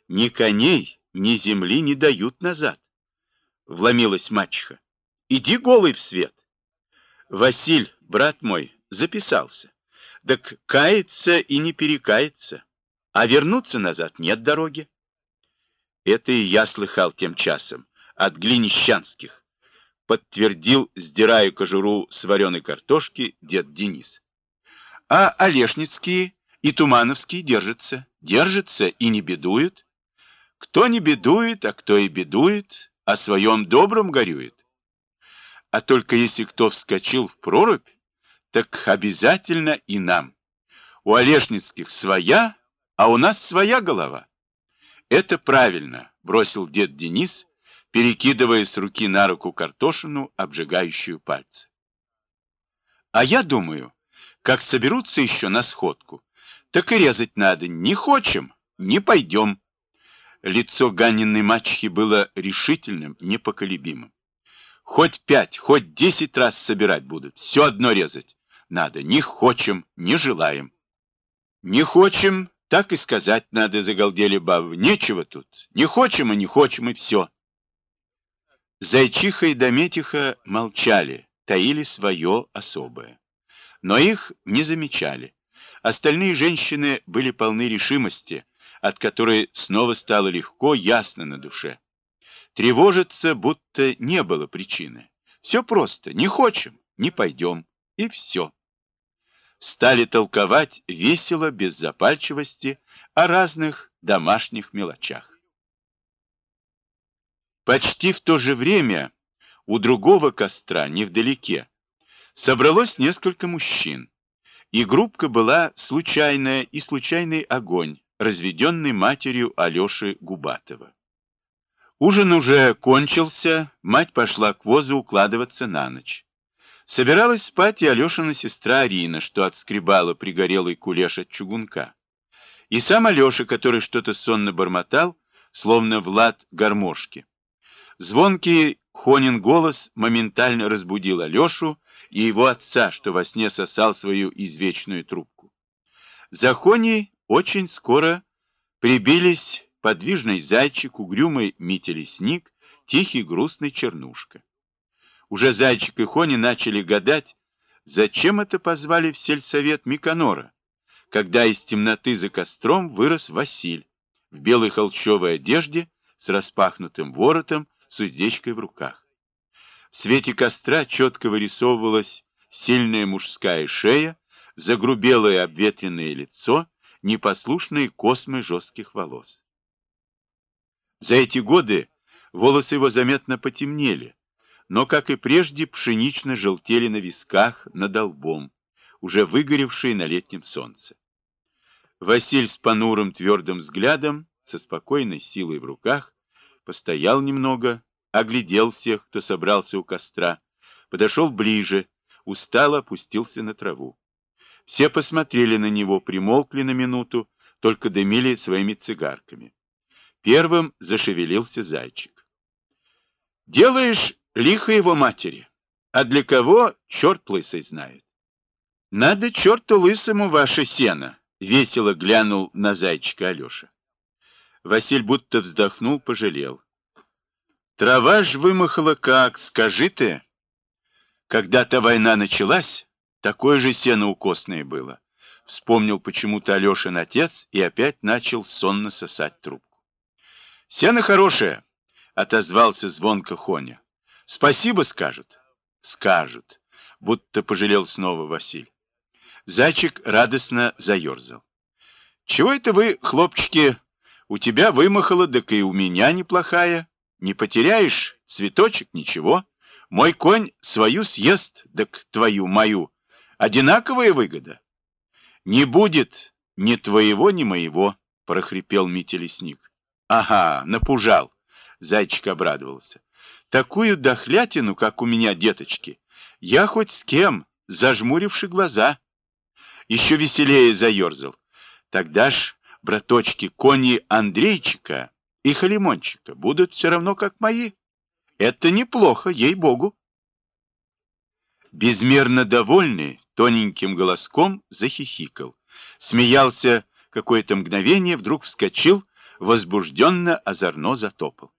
Ни коней, ни земли не дают назад. Вломилась мачеха. Иди голый в свет. Василь, брат мой, записался. Так кается и не перекается. А вернуться назад нет дороги. Это и я слыхал тем часом от глинищанских, подтвердил, сдирая кожуру с вареной картошки, дед Денис. А Олешницкие и Тумановские держатся и не бедуют. Кто не бедует, а кто и бедует, о своем добром горюет. А только если кто вскочил в прорубь, так обязательно и нам. У Олешницких своя, а у нас своя голова. Это правильно, бросил дед Денис, перекидывая с руки на руку картошину, обжигающую пальцы. А я думаю, как соберутся еще на сходку, так и резать надо. Не хочем, не пойдем. Лицо Ганиной мачехи было решительным, непоколебимым. Хоть 5, хоть 10 раз собирать будут, все одно резать надо. Не хочем, не желаем. Не хочем, так и сказать надо, загалдели бабы. Нечего тут. Не хочем, и все. Зайчиха и Дометиха молчали, таили свое особое. Но их не замечали. Остальные женщины были полны решимости, от которой снова стало легко, ясно на душе. Тревожиться будто не было причины. Все просто. Не хочем, не пойдем. И все. Стали толковать весело, без запальчивости, о разных домашних мелочах. Почти в то же время у другого костра, невдалеке, собралось несколько мужчин, и группка была случайная и случайный огонь, разведенный матерью Алеши Губатова. Ужин уже кончился, мать пошла к возу укладываться на ночь. Собиралась спать и Алешина сестра Арина, что отскребала пригорелый кулеш от чугунка. И сам Алеша, который что-то сонно бормотал, словно Влад гармошки. Звонкий Хонин голос моментально разбудил Алешу и его отца, что во сне сосал свою извечную трубку. За Хоней очень скоро прибились подвижный зайчик, угрюмый Митя Лесник, тихий грустный Чернушка. Уже зайчик и Хони начали гадать, зачем это позвали в сельсовет Миконора, когда из темноты за костром вырос Василь в белой холщовой одежде с распахнутым воротом, с уздечкой в руках. В свете костра четко вырисовывалась сильная мужская шея, загрубелое обветренное лицо, непослушные космы жестких волос. За эти годы волосы его заметно потемнели, но, как и прежде, пшенично желтели на висках, над лбом, уже выгоревшие на летнем солнце. Василь с понурым твердым взглядом, со спокойной силой в руках, постоял немного, оглядел всех, кто собрался у костра, подошел ближе, устало опустился на траву. Все посмотрели на него, примолкли на минуту, только дымили своими цигарками. Первым зашевелился зайчик. «Делаешь лихо его матери, а для кого черт лысый знает». «Надо черту лысому ваше сено», — весело глянул на зайчика Алеша. Василь будто вздохнул, пожалел. «Трава ж вымахала как, скажи ты». Когда-то война началась, такое же сено укосное было. Вспомнил почему-то Алешин отец и опять начал сонно сосать трубку. «Сено хорошее», — отозвался звонко Хоня. «Спасибо скажут». «Скажут», — будто пожалел снова Василь. Зайчик радостно заерзал. «Чего это вы, хлопчики, у тебя вымахала, так и у меня неплохая. Не потеряешь, цветочек, ничего. Мой конь свою съест, так твою, мою. Одинаковая выгода». «Не будет ни твоего, ни моего», — прохрипел Митя Лесник. «Ага, напужал», — зайчик обрадовался. «Такую дохлятину, как у меня, деточки, я хоть с кем, зажмуривши глаза». Еще веселее заерзал. «Тогда ж, браточки, кони Андрейчика и Халимончика будут все равно, как мои. Это неплохо, ей-богу». Безмерно довольный, тоненьким голоском захихикал. Смеялся какое-то мгновение, вдруг вскочил, возбужденно озорно затопал.